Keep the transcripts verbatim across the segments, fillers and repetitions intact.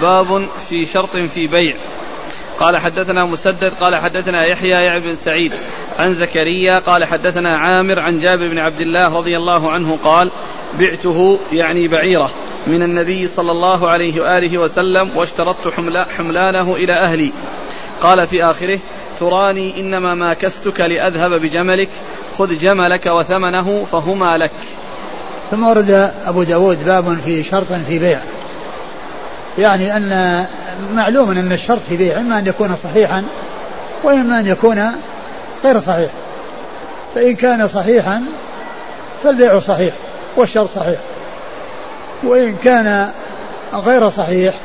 باب في شرط في بيع. قال حدثنا مسدد قال حدثنا يحيى يعني بن سعيد عن زكريا قال حدثنا عامر عن جابر بن عبد الله رضي الله عنه قال بعته يعني بعيرة من النبي صلى الله عليه وآله وسلم واشترطت حملانه إلى أهلي. قال في آخره تراني إنما ما كستك لأذهب بجملك خذ جملك وثمنه فهما لك. ثم ورد أبو داود باب في شرط في بيع، يعني أن معلوم أن الشرط في بيع إما أن يكون صحيحا وإما أن يكون غير صحيح، فإن كان صحيحا فالبيع صحيح والشرط صحيح، وإن كان غير صحيح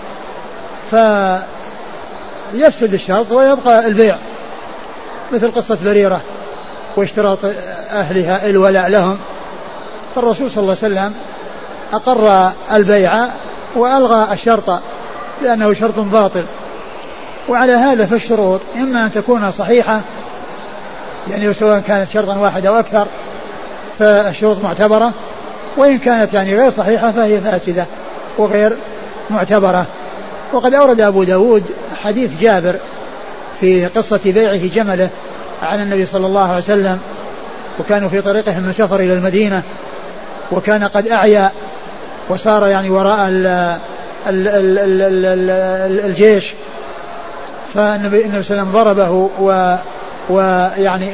فيفسد الشرط ويبقى البيع، مثل قصة بريرة واشتراط أهلها الولاء لهم، فالرسول صلى الله عليه وسلم أقر البيع وألغى الشرط لأنه شرط باطل. وعلى هذا فالشروط إما أن تكون صحيحة، يعني سواء كانت شرطا واحدا أو أكثر فالشروط معتبرة، وإن كانت يعني غير صحيحة فهي فاسدة وغير معتبرة. وقد أورد أبو داود حديث جابر في قصة بيعه جمله عن النبي صلى الله عليه وسلم، وكانوا في طريقهم من سفر إلى المدينة، وكان قد أعيا وصار يعني وراء ال ال ال ال ال ال الجيش، فالنبي صلى الله عليه وسلم ضربه و ويعني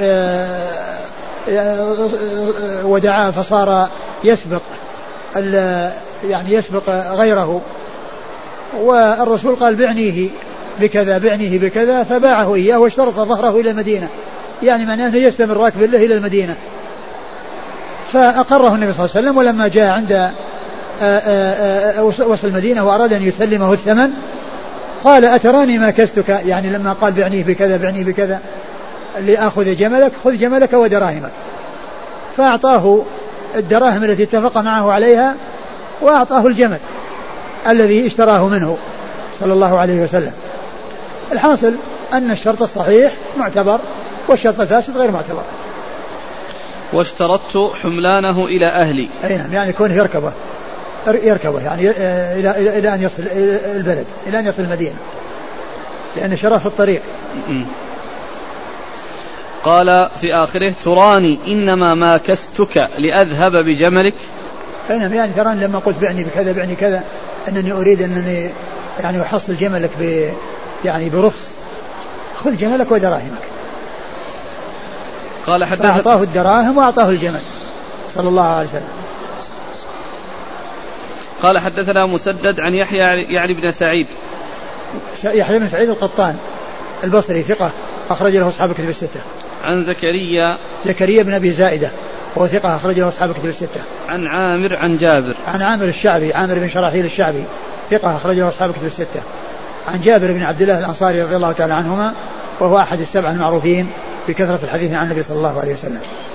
ودعاه فصار يسبق يعني يسبق غيره، والرسول قال بعنيه بكذا بعنيه بكذا، فباعه إياه واشترط ظهره إلى المدينة، يعني معناه أنه يستمر راكب له إلى المدينة. فأقره النبي صلى الله عليه وسلم، ولما جاء عند وصل المدينة وأراد أن يسلمه الثمن قال أتراني ما كستك، يعني لما قال بعنيه بكذا بعنيه بكذا لأخذ جملك خذ جملك ودراهمك، فأعطاه الدراهم التي اتفق معه عليها وأعطاه الجمل الذي اشتراه منه صلى الله عليه وسلم. الحاصل أن الشرط الصحيح معتبر والشرط الفاسد غير معتبر. واشترطت حملانه إلى أهلي، أي نعم، يعني يكون يركبه يركبه يعني إلى إلى إلى أن يصل البلد، إلى أن يصل المدينة، لأن شراه في الطريق. قال في آخره تراني إنما ما كستك لأذهب بجملك. أي نعم، يعني تراني لما قلت بعني بكذا بعني كذا أنني أريد أنني يعني أحصل جملك ب يعني برخص، خذ جملك ودراهمك. قال حدث فأعطاه الدراهم وأعطاه الجمل صلى الله عليه وسلم. قال حدثنا مسدد عن يحيى يعني بن سعيد يحيى بن سعيد القطان البصري ثقة أخرج له أصحاب الكتب الستة. عن زكريا زكريا بن أبي زائدة وهو ثقة أخرج له أصحاب الكتب الستة. عن عامر عن جابر عن عامر الشعبي عامر بن شراحيل الشعبي ثقة أخرج له أصحاب الكتب الستة. عن جابر بن عبد الله الأنصاري رضي الله تعالى عنهما وهو أحد السبع المعروفين بكثرة الحديث عن النبي صلى الله عليه وسلم.